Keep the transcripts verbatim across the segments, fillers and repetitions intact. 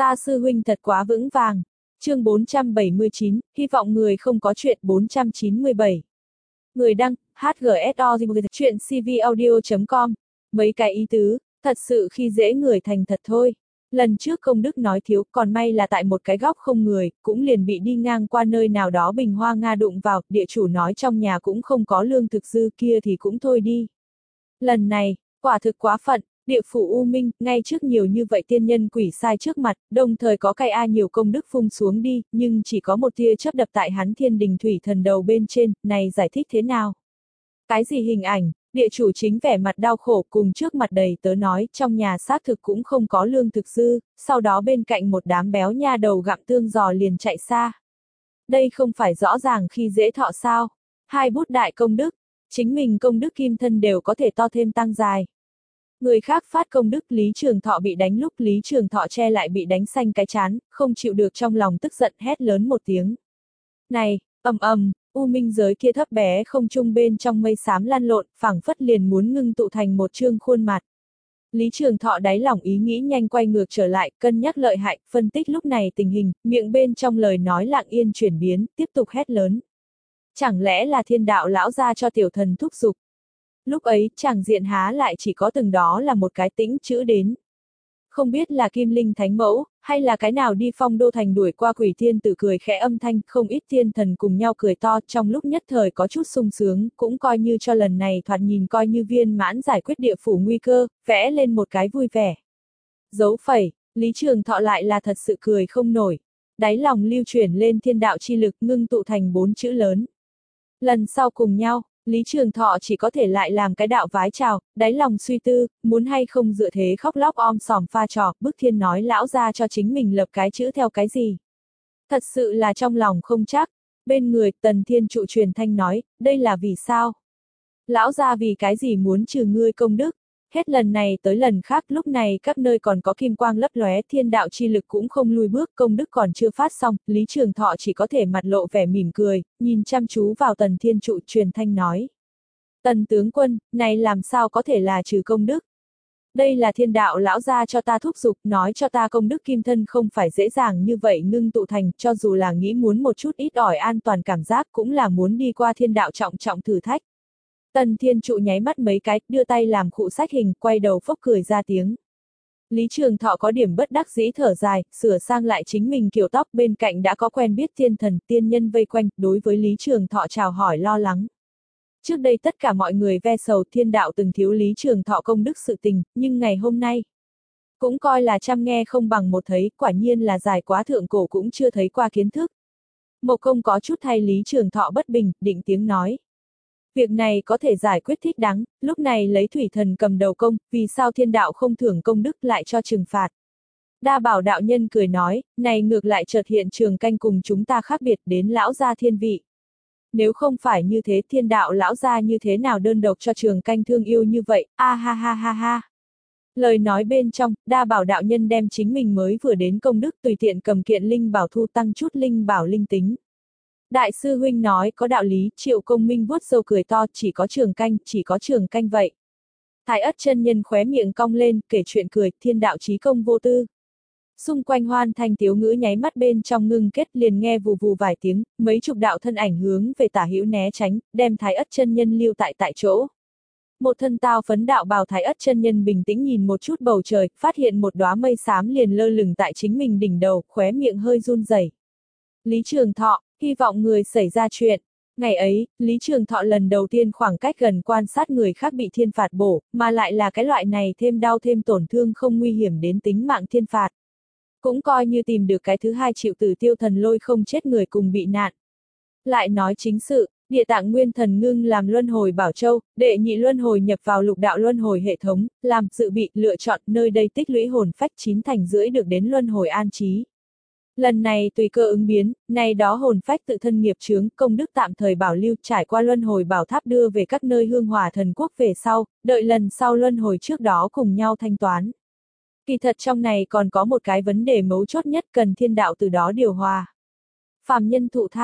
Ta sư huynh thật quá vững vàng. Chương bốn trăm bảy mươi chín, hy vọng người không có chuyện. Bốn trăm chín mươi bảy. Người đăng, hát giê ét o chuyện c v audio chấm com. Mấy cái ý tứ, thật sự khi dễ người thành thật thôi. Lần trước công đức nói thiếu, còn may là tại một cái góc không người, cũng liền bị đi ngang qua nơi nào đó bình hoa Nga đụng vào, địa chủ nói trong nhà cũng không có lương thực dư, kia thì cũng thôi đi. Lần này, quả thực quá phận, địa phủ U Minh, ngay trước nhiều như vậy tiên nhân quỷ sai trước mặt, đồng thời có cái a nhiều công đức phung xuống đi, nhưng chỉ có một tia chớp đập tại hắn thiên đình thủy thần đầu bên trên, này giải thích thế nào? Cái gì hình ảnh? Địa chủ chính vẻ mặt đau khổ cùng trước mặt đầy tớ nói trong nhà xác thực cũng không có lương thực dư, sau đó bên cạnh một đám béo nha đầu gặm tương giò liền chạy xa. Đây không phải rõ ràng khi dễ thọ sao? Hai bút đại công đức, chính mình công đức kim thân đều có thể to thêm tăng dài. Người khác phát công đức, Lý Trường Thọ bị đánh lúc Lý Trường Thọ che lại bị đánh xanh cái chán, không chịu được trong lòng tức giận hét lớn một tiếng. Này, ầm ầm, U Minh giới kia thấp bé không trung bên trong mây xám lan lộn, phảng phất liền muốn ngưng tụ thành một trương khuôn mặt. Lý Trường Thọ đáy lòng ý nghĩ nhanh quay ngược trở lại, cân nhắc lợi hại, phân tích lúc này tình hình, miệng bên trong lời nói lặng yên chuyển biến, tiếp tục hét lớn. Chẳng lẽ là thiên đạo lão ra cho tiểu thần thúc giục? Lúc ấy, chàng diện há lại chỉ có từng đó là một cái tĩnh chữ đến. Không biết là Kim Linh Thánh Mẫu, hay là cái nào đi Phong Đô Thành đuổi qua quỷ thiên tử cười khẽ âm thanh, không ít thiên thần cùng nhau cười to, trong lúc nhất thời có chút sung sướng, cũng coi như cho lần này thoạt nhìn coi như viên mãn giải quyết địa phủ nguy cơ, vẽ lên một cái vui vẻ. Dấu phẩy, Lý Trường Thọ lại là thật sự cười không nổi. Đáy lòng lưu chuyển lên thiên đạo chi lực ngưng tụ thành bốn chữ lớn. Lần sau cùng nhau, Lý Trường Thọ chỉ có thể lại làm cái đạo vái chào, đáy lòng suy tư, muốn hay không dựa thế khóc lóc om sòm pha trò, bức thiên nói lão ra cho chính mình lập cái chữ theo cái gì. Thật sự là trong lòng không chắc, bên người Tần Thiên Trụ truyền thanh nói, đây là vì sao? Lão ra vì cái gì muốn trừ ngươi công đức? Hết lần này tới lần khác lúc này các nơi còn có kim quang lấp lóe thiên đạo chi lực cũng không lùi bước công đức còn chưa phát xong, Lý Trường Thọ chỉ có thể mặt lộ vẻ mỉm cười, nhìn chăm chú vào Tần Thiên Trụ truyền thanh nói. Tần tướng quân, này làm sao có thể là trừ công đức? Đây là thiên đạo lão ra cho ta thúc giục, nói cho ta công đức kim thân không phải dễ dàng như vậy ngưng tụ thành, cho dù là nghĩ muốn một chút ít ỏi an toàn cảm giác cũng là muốn đi qua thiên đạo trọng trọng thử thách. Tần Thiên Trụ nháy mắt mấy cái, đưa tay làm khụ sách hình, quay đầu phốc cười ra tiếng. Lý Trường Thọ có điểm bất đắc dĩ thở dài, sửa sang lại chính mình kiểu tóc bên cạnh đã có quen biết thiên thần, tiên nhân vây quanh, đối với Lý Trường Thọ chào hỏi lo lắng. Trước đây tất cả mọi người ve sầu thiên đạo từng thiếu Lý Trường Thọ công đức sự tình, nhưng ngày hôm nay, cũng coi là chăm nghe không bằng một thấy, quả nhiên là dài quá thượng cổ cũng chưa thấy qua kiến thức. Mộc Công có chút thay Lý Trường Thọ bất bình, định tiếng nói. Việc này có thể giải quyết thích đáng, lúc này lấy thủy thần cầm đầu công, vì sao thiên đạo không thưởng công đức lại cho trừng phạt. Đa Bảo đạo nhân cười nói, này ngược lại chợt hiện Trường Canh cùng chúng ta khác biệt đến lão gia thiên vị. Nếu không phải như thế thiên đạo lão gia như thế nào đơn độc cho Trường Canh thương yêu như vậy, a ha ha ha ha. Lời nói bên trong, Đa Bảo đạo nhân đem chính mình mới vừa đến công đức tùy tiện cầm kiện linh bảo thu tăng chút linh bảo linh tính. Đại sư huynh nói có đạo lý, Triệu Công Minh vuốt râu cười to, chỉ có Trường Canh, chỉ có Trường Canh vậy. Thái Ất chân nhân khóe miệng cong lên, kể chuyện cười, thiên đạo chí công vô tư. Xung quanh hoan thanh tiếu ngữ nháy mắt bên trong ngưng kết liền nghe vù vù vài tiếng, mấy chục đạo thân ảnh hướng về tả hữu né tránh, đem Thái Ất chân nhân lưu tại tại chỗ. Một thân tao phấn đạo bào Thái Ất chân nhân bình tĩnh nhìn một chút bầu trời, phát hiện một đóa mây xám liền lơ lửng tại chính mình đỉnh đầu, khóe miệng hơi run rẩy. Lý Trường Thọ, hy vọng người xảy ra chuyện. Ngày ấy, Lý Trường Thọ lần đầu tiên khoảng cách gần quan sát người khác bị thiên phạt bổ, mà lại là cái loại này thêm đau thêm tổn thương không nguy hiểm đến tính mạng thiên phạt. Cũng coi như tìm được cái thứ hai chịu tử tiêu thần lôi không chết người cùng bị nạn. Lại nói chính sự, Địa Tạng Nguyên Thần ngưng làm luân hồi bảo châu, đệ nhị luân hồi nhập vào lục đạo luân hồi hệ thống, làm dự bị lựa chọn nơi đây tích lũy hồn phách chín thành rưỡi được đến luân hồi an trí. Lần này tùy cơ ứng biến, này đó hồn phách tự thân nghiệp chướng, công đức tạm thời bảo lưu trải qua luân hồi bảo tháp đưa về các nơi hương hòa thần quốc về sau, đợi lần sau luân hồi trước đó cùng nhau thanh toán. Kỳ thật trong này còn có một cái vấn đề mấu chốt nhất cần thiên đạo từ đó điều hòa. Phàm nhân thụ thai,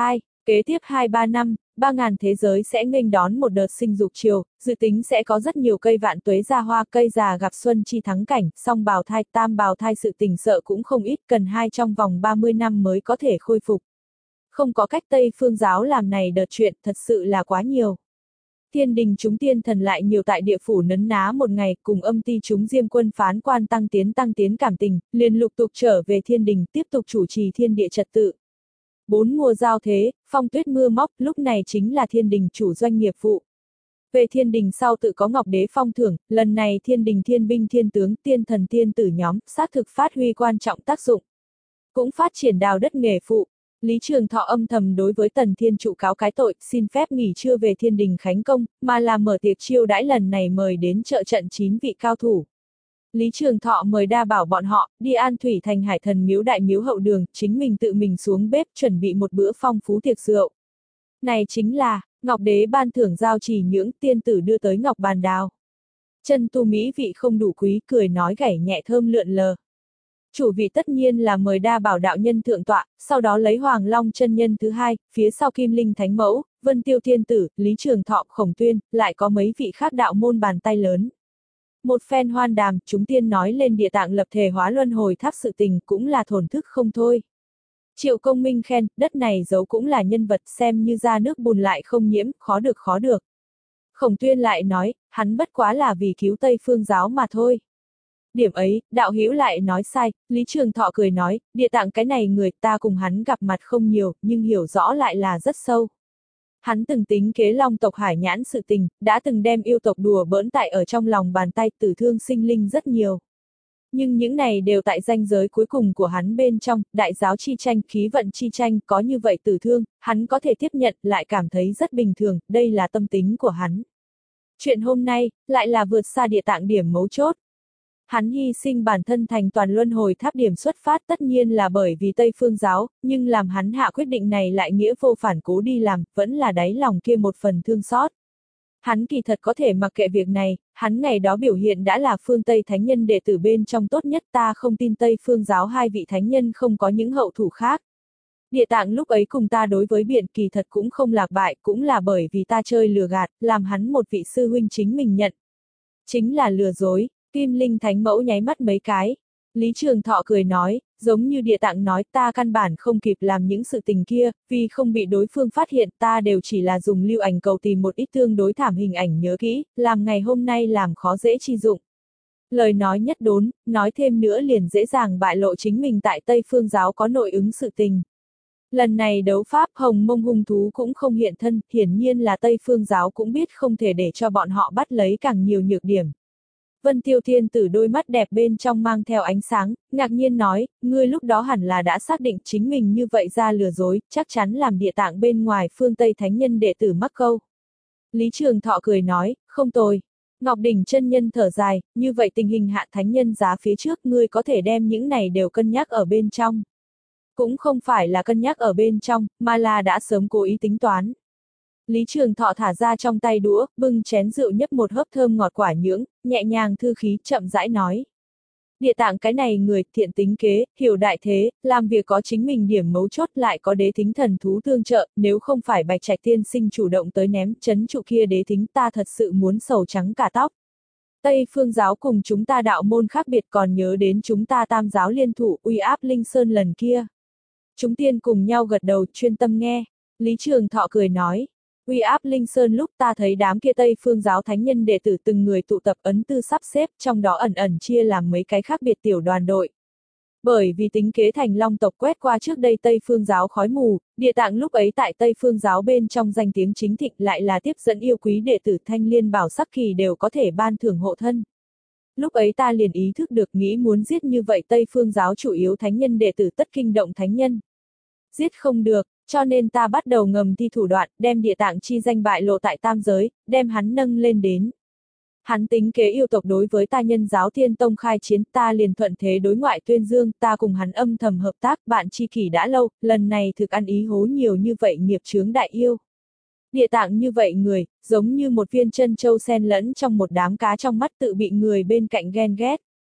Kế tiếp hai ba năm, ba ngàn thế giới sẽ nghênh đón một đợt sinh dục chiều, dự tính sẽ có rất nhiều cây vạn tuế ra hoa, cây già gặp xuân chi thắng cảnh, song bào thai, tam bào thai sự tình sợ cũng không ít, cần hai trong vòng ba mươi năm mới có thể khôi phục. Không có cách Tây Phương giáo làm này đợt chuyện, thật sự là quá nhiều. Thiên đình chúng tiên thần lại nhiều tại địa phủ nấn ná một ngày, cùng âm ty chúng diêm quân phán quan tăng tiến tăng tiến cảm tình, liền lục tục trở về thiên đình, tiếp tục chủ trì thiên địa trật tự. Bốn mùa giao thế, phong tuyết mưa móc, lúc này chính là thiên đình chủ doanh nghiệp vụ. Về thiên đình sau tự có Ngọc Đế phong thưởng, lần này thiên đình thiên binh thiên tướng, tiên thần tiên tử nhóm, xác thực phát huy quan trọng tác dụng. Cũng phát triển đào đất nghề phụ. Lý Trường Thọ âm thầm đối với Tần Thiên Trụ cáo cái tội, xin phép nghỉ trưa về thiên đình khánh công, mà là mở tiệc chiêu đãi lần này mời đến trợ trận chín vị cao thủ. Lý Trường Thọ mời đa bảo bọn họ, đi An Thủy thành Hải Thần miếu đại miếu hậu đường, chính mình tự mình xuống bếp chuẩn bị một bữa phong phú tiệc rượu. Này chính là, Ngọc Đế ban thưởng giao trì nhưỡng, tiên tử đưa tới Ngọc Bàn Đào. Chân tu mỹ vị không đủ quý, cười nói gảy nhẹ thơm lượn lờ. Chủ vị tất nhiên là mời đa bảo đạo nhân thượng tọa, sau đó lấy Hoàng Long chân nhân thứ hai, phía sau Kim Linh Thánh Mẫu, Vân Tiêu Thiên Tử, Lý Trường Thọ, Khổng Tuyên, lại có mấy vị khác đạo môn bàn tay lớn. Một phen hoan đàm, chúng tiên nói lên địa tạng lập thể hóa luân hồi tháp sự tình cũng là thổn thức không thôi. Triệu Công Minh khen, đất này giấu cũng là nhân vật, xem như ra nước bùn lại không nhiễm, khó được khó được. Khổng Tuyên lại nói, hắn bất quá là vì cứu Tây Phương giáo mà thôi. Điểm ấy, đạo hữu lại nói sai, Lý Trường Thọ cười nói, địa tạng cái này người ta cùng hắn gặp mặt không nhiều, nhưng hiểu rõ lại là rất sâu. Hắn từng tính kế long tộc Hải Nhãn sự tình, đã từng đem yêu tộc đùa bỡn tại ở trong lòng bàn tay, tử thương sinh linh rất nhiều. Nhưng những này đều tại ranh giới cuối cùng của hắn bên trong, đại giáo chi tranh, khí vận chi tranh, có như vậy tử thương, hắn có thể tiếp nhận, lại cảm thấy rất bình thường, đây là tâm tính của hắn. Chuyện hôm nay, lại là vượt xa địa tạng điểm mấu chốt. Hắn hy sinh bản thân thành toàn luân hồi tháp điểm xuất phát tất nhiên là bởi vì Tây Phương giáo, nhưng làm hắn hạ quyết định này lại nghĩa vô phản cố đi làm, vẫn là đáy lòng kia một phần thương xót. Hắn kỳ thật có thể mặc kệ việc này, hắn ngày đó biểu hiện đã là phương Tây thánh nhân đệ tử bên trong tốt nhất, ta không tin Tây Phương giáo hai vị thánh nhân không có những hậu thủ khác. Địa tạng lúc ấy cùng ta đối với biện kỳ thật cũng không lạc bại, cũng là bởi vì ta chơi lừa gạt, làm hắn một vị sư huynh chính mình nhận. Chính là lừa dối. Kim Linh Thánh Mẫu nháy mắt mấy cái. Lý Trường Thọ cười nói, giống như địa tạng nói, ta căn bản không kịp làm những sự tình kia, vì không bị đối phương phát hiện, ta đều chỉ là dùng lưu ảnh cầu tìm một ít tương đối thảm hình ảnh nhớ kỹ, làm ngày hôm nay làm khó dễ chi dụng. Lời nói nhất đốn, nói thêm nữa liền dễ dàng bại lộ chính mình tại Tây Phương giáo có nội ứng sự tình. Lần này đấu pháp Hồng Mông hung thú cũng không hiện thân, hiển nhiên là Tây Phương giáo cũng biết không thể để cho bọn họ bắt lấy càng nhiều nhược điểm. Vân Tiêu Thiên Tử đôi mắt đẹp bên trong mang theo ánh sáng, ngạc nhiên nói, ngươi lúc đó hẳn là đã xác định chính mình như vậy ra lừa dối, chắc chắn làm địa tạng bên ngoài phương Tây thánh nhân đệ tử mắc câu. Lý Trường Thọ cười nói, không tồi. Ngọc Đỉnh chân nhân thở dài, như vậy tình hình hạ thánh nhân giá phía trước ngươi có thể đem những này đều cân nhắc ở bên trong. Cũng không phải là cân nhắc ở bên trong, mà là đã sớm cố ý tính toán. Lý Trường Thọ thả ra trong tay đũa, bưng chén rượu nhấp một hớp thơm ngọt quả nhưỡng, nhẹ nhàng thư khí, chậm rãi nói. Địa tạng cái này người thiện tính kế, hiểu đại thế, làm việc có chính mình điểm mấu chốt lại có đế thính thần thú tương trợ, nếu không phải Bạch Trạch tiên sinh chủ động tới ném chấn trụ kia đế thính ta thật sự muốn sầu trắng cả tóc. Tây Phương giáo cùng chúng ta đạo môn khác biệt còn nhớ đến chúng ta tam giáo liên thủ uy áp Linh Sơn lần kia. Chúng tiên cùng nhau gật đầu chuyên tâm nghe, Lý Trường Thọ cười nói. Uy áp Linh Sơn lúc ta thấy đám kia Tây Phương giáo thánh nhân đệ tử từng người tụ tập ấn tư sắp xếp, trong đó ẩn ẩn chia làm mấy cái khác biệt tiểu đoàn đội. Bởi vì tính kế thành long tộc quét qua trước đây Tây Phương giáo khói mù, địa tạng lúc ấy tại Tây Phương giáo bên trong danh tiếng chính thịnh lại là tiếp dẫn yêu quý đệ tử Thanh Liên Bảo Sắc Kỳ đều có thể ban thưởng hộ thân. Lúc ấy ta liền ý thức được nghĩ muốn giết như vậy Tây Phương giáo chủ yếu thánh nhân đệ tử tất kinh động thánh nhân. Giết không được. Cho nên ta bắt đầu ngầm thi thủ đoạn, đem địa tạng chi danh bại lộ tại tam giới, đem hắn nâng lên đến. Hắn tính kế yêu tộc đối với ta nhân giáo Thiên Tông khai chiến, ta liền thuận thế đối ngoại tuyên dương, ta cùng hắn âm thầm hợp tác, bạn tri kỷ đã lâu, lần này thực ăn ý hố nhiều như vậy nghiệp chướng đại yêu. Địa tạng như vậy người, giống như một viên chân châu xen lẫn trong một đám cá trong mắt tự bị người bên cạnh ghen ghét.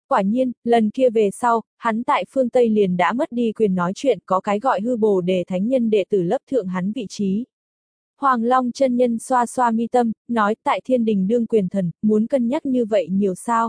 Quả nhiên, lần kia về sau, hắn tại phương Tây liền đã mất đi quyền nói chuyện, có cái gọi hư bồ đề thánh nhân đệ tử lớp thượng hắn vị trí. Hoàng Long chân nhân xoa xoa mi tâm, nói tại thiên đình đương quyền thần, muốn cân nhắc như vậy nhiều sao.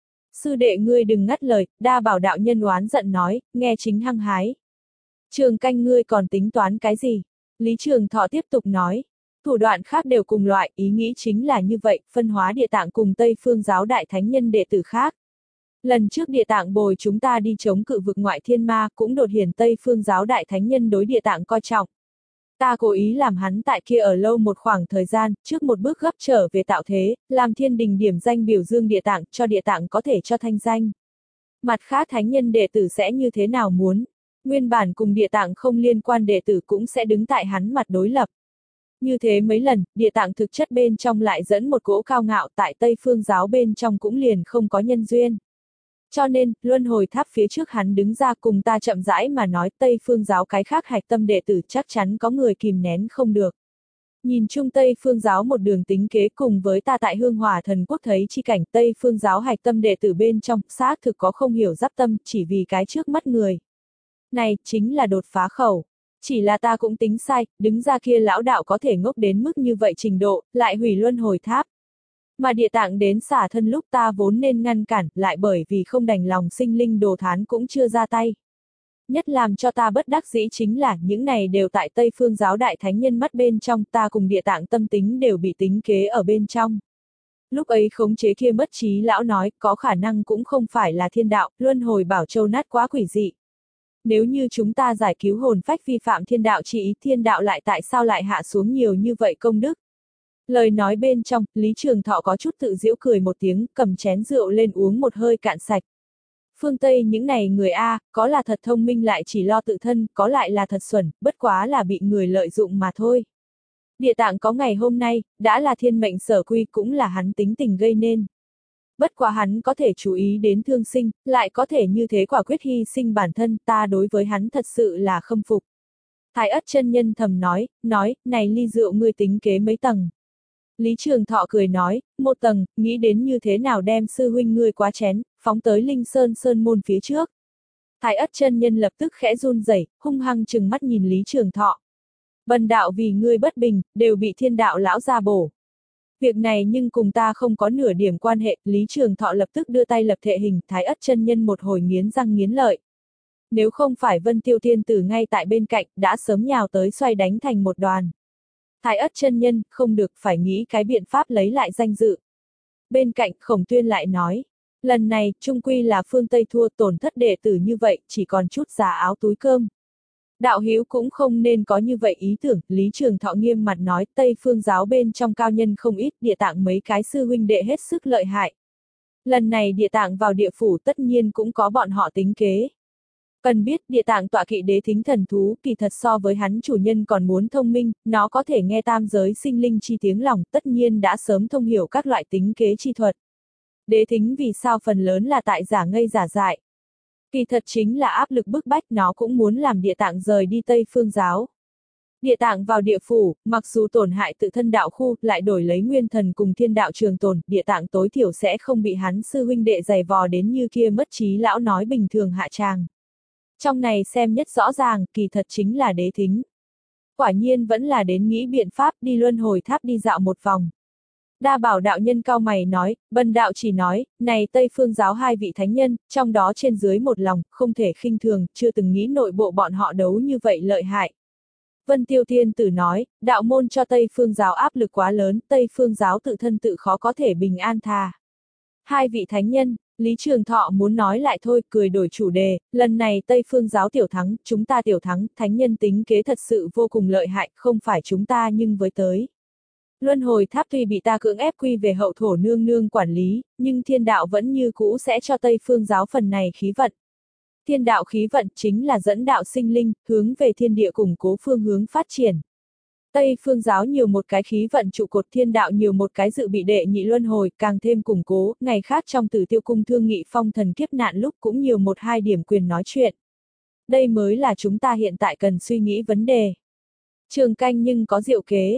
Sư đệ ngươi đừng ngắt lời, đa bảo đạo nhân oán giận nói, nghe chính hăng hái. Trường canh ngươi còn tính toán cái gì? Lý Trường Thọ tiếp tục nói. Thủ đoạn khác đều cùng loại, ý nghĩ chính là như vậy, phân hóa địa tạng cùng Tây Phương giáo đại thánh nhân đệ tử khác. Lần trước địa tạng bồi chúng ta đi chống cự vực ngoại thiên ma, cũng đột hiển Tây Phương giáo đại thánh nhân đối địa tạng coi trọng. Ta cố ý làm hắn tại kia ở lâu một khoảng thời gian, trước một bước gấp trở về tạo thế, làm thiên đình điểm danh biểu dương địa tạng, cho địa tạng có thể cho thanh danh. Mặt khác thánh nhân đệ tử sẽ như thế nào muốn? Nguyên bản cùng địa tạng không liên quan đệ tử cũng sẽ đứng tại hắn mặt đối lập. Như thế mấy lần, địa tạng thực chất bên trong lại dẫn một cỗ cao ngạo, tại Tây Phương giáo bên trong cũng liền không có nhân duyên. Cho nên, luân hồi tháp phía trước hắn đứng ra cùng ta chậm rãi mà nói Tây Phương giáo cái khác hạch tâm đệ tử chắc chắn có người kìm nén không được. Nhìn chung Tây Phương giáo một đường tính kế cùng với ta tại Hương Hòa Thần Quốc thấy chi cảnh Tây Phương giáo hạch tâm đệ tử bên trong, xác thực có không hiểu giáp tâm chỉ vì cái trước mắt người. Này, chính là đột phá khẩu. Chỉ là ta cũng tính sai, đứng ra kia lão đạo có thể ngốc đến mức như vậy trình độ, lại hủy luân hồi tháp. Mà địa tạng đến xả thân lúc ta vốn nên ngăn cản, lại bởi vì không đành lòng sinh linh đồ thán cũng chưa ra tay. Nhất làm cho ta bất đắc dĩ chính là, những này đều tại Tây Phương giáo đại thánh nhân mắt bên trong, ta cùng địa tạng tâm tính đều bị tính kế ở bên trong. Lúc ấy khống chế kia mất trí lão nói, có khả năng cũng không phải là thiên đạo, luân hồi bảo châu nát quá quỷ dị. Nếu như chúng ta giải cứu hồn phách vi phạm thiên đạo chỉ ý, thiên đạo lại tại sao lại hạ xuống nhiều như vậy công đức? Lời nói bên trong, Lý Trường Thọ có chút tự giễu cười một tiếng, cầm chén rượu lên uống một hơi cạn sạch. Phương Tây những này người A, có là thật thông minh lại chỉ lo tự thân, có lại là thật xuẩn, bất quá là bị người lợi dụng mà thôi. Địa tạng có ngày hôm nay, đã là thiên mệnh sở quy cũng là hắn tính tình gây nên. Bất quá hắn có thể chú ý đến thương sinh, lại có thể như thế quả quyết hy sinh bản thân, ta đối với hắn thật sự là khâm phục. Thái Ất chân nhân thầm nói, nói, này ly rượu ngươi tính kế mấy tầng. Lý Trường Thọ cười nói, một tầng, nghĩ đến như thế nào đem sư huynh ngươi quá chén, phóng tới Linh Sơn Sơn môn phía trước. Thái Ất chân nhân lập tức khẽ run rẩy, hung hăng trừng mắt nhìn Lý Trường Thọ. Bần đạo vì ngươi bất bình, đều bị thiên đạo lão gia bổ. Việc này nhưng cùng ta không có nửa điểm quan hệ, Lý Trường Thọ lập tức đưa tay lập thệ hình, Thái Ất chân nhân một hồi nghiến răng nghiến lợi. Nếu không phải Vân Tiêu Thiên Tử ngay tại bên cạnh, đã sớm nhào tới xoay đánh thành một đoàn. Thái Ất chân nhân, không được, phải nghĩ cái biện pháp lấy lại danh dự. Bên cạnh, Khổng Tuyên lại nói, lần này, trung quy là phương Tây thua, tổn thất đệ tử như vậy, chỉ còn chút giả áo túi cơm. Đạo hữu cũng không nên có như vậy ý tưởng, Lý Trường Thọ nghiêm mặt nói, Tây Phương giáo bên trong cao nhân không ít, địa tạng mấy cái sư huynh đệ hết sức lợi hại. Lần này địa tạng vào địa phủ tất nhiên cũng có bọn họ tính kế. Cần biết địa tạng tọa kỵ đế thính thần thú kỳ thật so với hắn chủ nhân còn muốn thông minh, nó có thể nghe tam giới sinh linh chi tiếng lòng, tất nhiên đã sớm thông hiểu các loại tính kế chi thuật. Đế thính vì sao phần lớn là tại giả ngây giả dại. Kỳ thật chính là áp lực bức bách, nó cũng muốn làm địa tạng rời đi Tây Phương giáo. Địa tạng vào địa phủ, mặc dù tổn hại tự thân đạo khu, lại đổi lấy nguyên thần cùng thiên đạo trường tồn, địa tạng tối thiểu sẽ không bị hắn sư huynh đệ giày vò đến như kia mất trí lão nói bình thường hạ tràng. Trong này xem nhất rõ ràng, kỳ thật chính là đế thính. Quả nhiên vẫn là đến nghĩ biện pháp đi luân hồi tháp đi dạo một vòng. Đa bảo đạo nhân cao mày nói, bần đạo chỉ nói, này Tây Phương giáo hai vị thánh nhân, trong đó trên dưới một lòng, không thể khinh thường, chưa từng nghĩ nội bộ bọn họ đấu như vậy lợi hại. Vân Tiêu Thiên Tử nói, đạo môn cho Tây Phương giáo áp lực quá lớn, Tây Phương giáo tự thân tự khó có thể bình an thà. Hai vị thánh nhân, Lý Trường Thọ muốn nói lại thôi, cười đổi chủ đề, lần này Tây Phương giáo tiểu thắng, chúng ta tiểu thắng, thánh nhân tính kế thật sự vô cùng lợi hại, không phải chúng ta nhưng với tới. Luân hồi tháp tuy bị ta cưỡng ép quy về hậu thổ nương nương quản lý, nhưng thiên đạo vẫn như cũ sẽ cho Tây Phương giáo phần này khí vận. Thiên đạo khí vận chính là dẫn đạo sinh linh, hướng về thiên địa củng cố phương hướng phát triển. Tây Phương giáo nhiều một cái khí vận trụ cột, thiên đạo nhiều một cái dự bị đệ nhị luân hồi, càng thêm củng cố, ngày khác trong Tử Tiêu cung thương nghị phong thần kiếp nạn lúc cũng nhiều một hai điểm quyền nói chuyện. Đây mới là chúng ta hiện tại cần suy nghĩ vấn đề. Trường canh nhưng có diệu kế.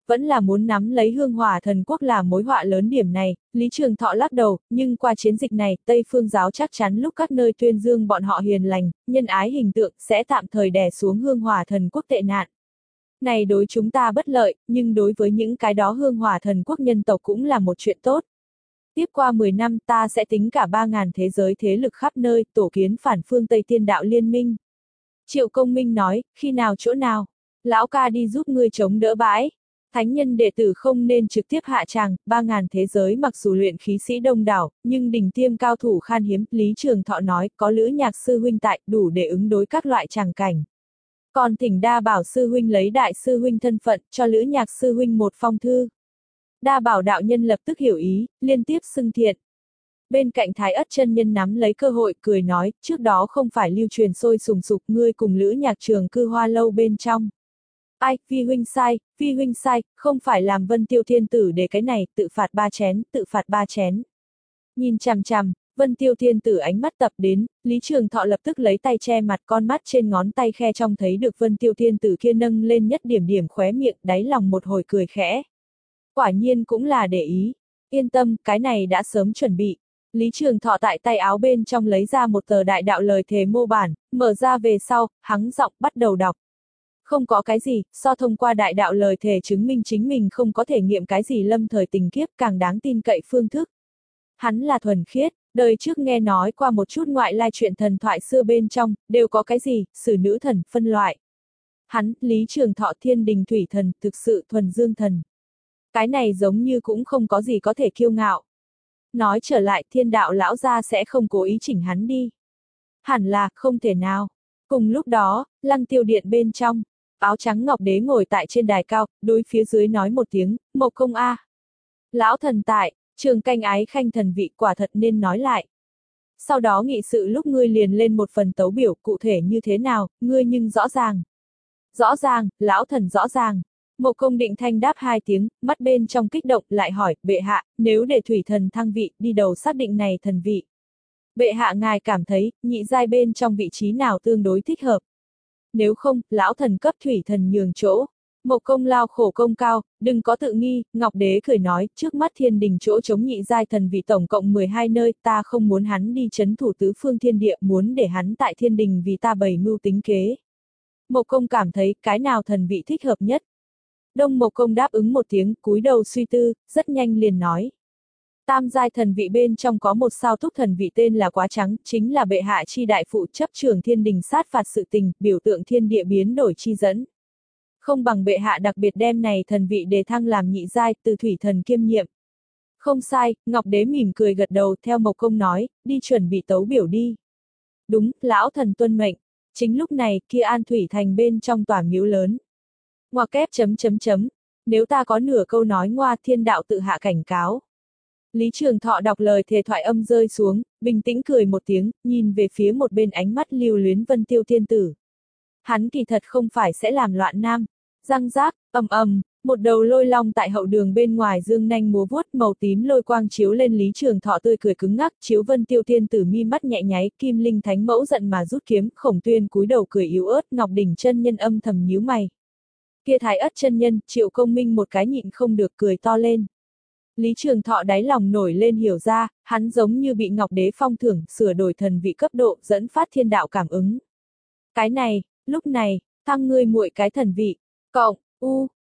vẫn là muốn nắm lấy hương hỏa thần quốc là mối họa lớn điểm này, Lý Trường Thọ lắc đầu, nhưng qua chiến dịch này, Tây Phương giáo chắc chắn lúc các nơi tuyên dương bọn họ hiền lành, nhân ái hình tượng, sẽ tạm thời đè xuống hương hỏa thần quốc tệ nạn. Này đối chúng ta bất lợi, nhưng đối với những cái đó hương hỏa thần quốc nhân tộc cũng là một chuyện tốt. Tiếp qua mười năm ta sẽ tính cả ba ngàn thế giới thế lực khắp nơi, tổ kiến phản phương Tây Tiên Đạo Liên minh. Triệu Công Minh nói, khi nào chỗ nào, lão ca đi giúp ngươi chống đỡ bãi. Thánh nhân đệ tử không nên trực tiếp hạ tràng, ba ngàn thế giới mặc dù luyện khí sĩ đông đảo, nhưng đỉnh tiêm cao thủ khan hiếm, Lý Trường Thọ nói, có Lữ Nhạc sư huynh tại, đủ để ứng đối các loại tràng cảnh. Còn thỉnh Đa Bảo sư huynh lấy đại sư huynh thân phận, cho Lữ Nhạc sư huynh một phong thư. Đa Bảo đạo nhân lập tức hiểu ý, liên tiếp xưng thiện. Bên cạnh Thái Ất chân nhân nắm lấy cơ hội, cười nói, trước đó không phải lưu truyền sôi sùng sục ngươi cùng Lữ Nhạc trường cư hoa lâu bên trong. Ai, Vi huynh sai, Vi huynh sai, không phải làm Vân Tiêu Thiên Tử để cái này, tự phạt ba chén, tự phạt ba chén. Nhìn chằm chằm, Vân Tiêu Thiên Tử ánh mắt tập đến, Lý Trường Thọ lập tức lấy tay che mặt, con mắt trên ngón tay khe trong thấy được Vân Tiêu Thiên Tử kia nâng lên nhất điểm điểm khóe miệng, đáy lòng một hồi cười khẽ. Quả nhiên cũng là để ý, yên tâm, cái này đã sớm chuẩn bị. Lý Trường Thọ tại tay áo bên trong lấy ra một tờ đại đạo lời thề mô bản, mở ra về sau, hắng giọng bắt đầu đọc. Không có cái gì, so thông qua đại đạo lời thề chứng minh chính mình không có thể nghiệm cái gì lâm thời tình kiếp càng đáng tin cậy phương thức. Hắn là thuần khiết, đời trước nghe nói qua một chút ngoại lai chuyện thần thoại xưa bên trong, đều có cái gì, sử nữ thần, phân loại. Hắn, Lý Trường Thọ thiên đình thủy thần, thực sự thuần dương thần. Cái này giống như cũng không có gì có thể kiêu ngạo. Nói trở lại thiên đạo lão gia sẽ không cố ý chỉnh hắn đi. Hẳn là, không thể nào. Cùng lúc đó, lăng tiêu điện bên trong, áo trắng ngọc đế ngồi tại trên đài cao, đối phía dưới nói một tiếng, Mộc Công a. Lão thần tại, trường canh ái khanh thần vị quả thật nên nói lại. Sau đó nghị sự lúc ngươi liền lên một phần tấu biểu cụ thể như thế nào, ngươi nhưng rõ ràng. Rõ ràng, lão thần rõ ràng. Mộc Công định thanh đáp hai tiếng, mắt bên trong kích động, lại hỏi, bệ hạ, nếu để thủy thần thăng vị, đi đầu xác định này thần vị. Bệ hạ ngài cảm thấy, nhị giai bên trong vị trí nào tương đối thích hợp. Nếu không, lão thần cấp thủy thần nhường chỗ. Mộc Công lao khổ công cao, đừng có tự nghi, Ngọc Đế cười nói, trước mắt thiên đình chỗ chống nhị giai thần vị tổng cộng mười hai nơi, ta không muốn hắn đi chấn thủ tứ phương thiên địa, muốn để hắn tại thiên đình vì ta bày mưu tính kế. Mộc Công cảm thấy, cái nào thần vị thích hợp nhất. Đông Mộc Công đáp ứng một tiếng, cúi đầu suy tư, rất nhanh liền nói. Tam giai thần vị bên trong có một sao túc thần vị tên là Quá Trắng, chính là bệ hạ chi đại phụ chấp trưởng thiên đình sát phạt sự tình, biểu tượng thiên địa biến đổi chi dẫn. Không bằng bệ hạ đặc biệt đem này thần vị đề thăng làm nhị giai, từ thủy thần kiêm nhiệm. Không sai, Ngọc Đế mỉm cười gật đầu, theo Mộc Công nói, đi chuẩn bị tấu biểu đi. Đúng, lão thần tuân mệnh. Chính lúc này, kia An Thủy thành bên trong tòa miếu lớn. Ngoa kép chấm chấm chấm, nếu ta có nửa câu nói ngoa, thiên đạo tự hạ cảnh cáo. Lý Trường Thọ đọc lời thề thoại âm rơi xuống, bình tĩnh cười một tiếng, nhìn về phía một bên ánh mắt lưu luyến Vân Tiêu Thiên Tử. Hắn kỳ thật không phải sẽ làm loạn nam. Răng rác, ầm ầm, một đầu lôi long tại hậu đường bên ngoài dương nanh múa vuốt, màu tím lôi quang chiếu lên Lý Trường Thọ tươi cười cứng ngắc, chiếu Vân Tiêu Thiên Tử mi mắt nhẹ nháy, Kim Linh Thánh Mẫu giận mà rút kiếm, Khổng Tuyên cúi đầu cười yếu ớt, Ngọc Đỉnh chân nhân âm thầm nhíu mày. Kia Thái Ất chân nhân, Triệu Công Minh một cái nhịn không được cười to lên. Lý Trường Thọ đáy lòng nổi lên hiểu ra, hắn giống như bị Ngọc Đế phong thưởng, sửa đổi thần vị cấp độ, dẫn phát thiên đạo cảm ứng. Cái này, lúc này, thăng ngươi muội cái thần vị, cộng, u,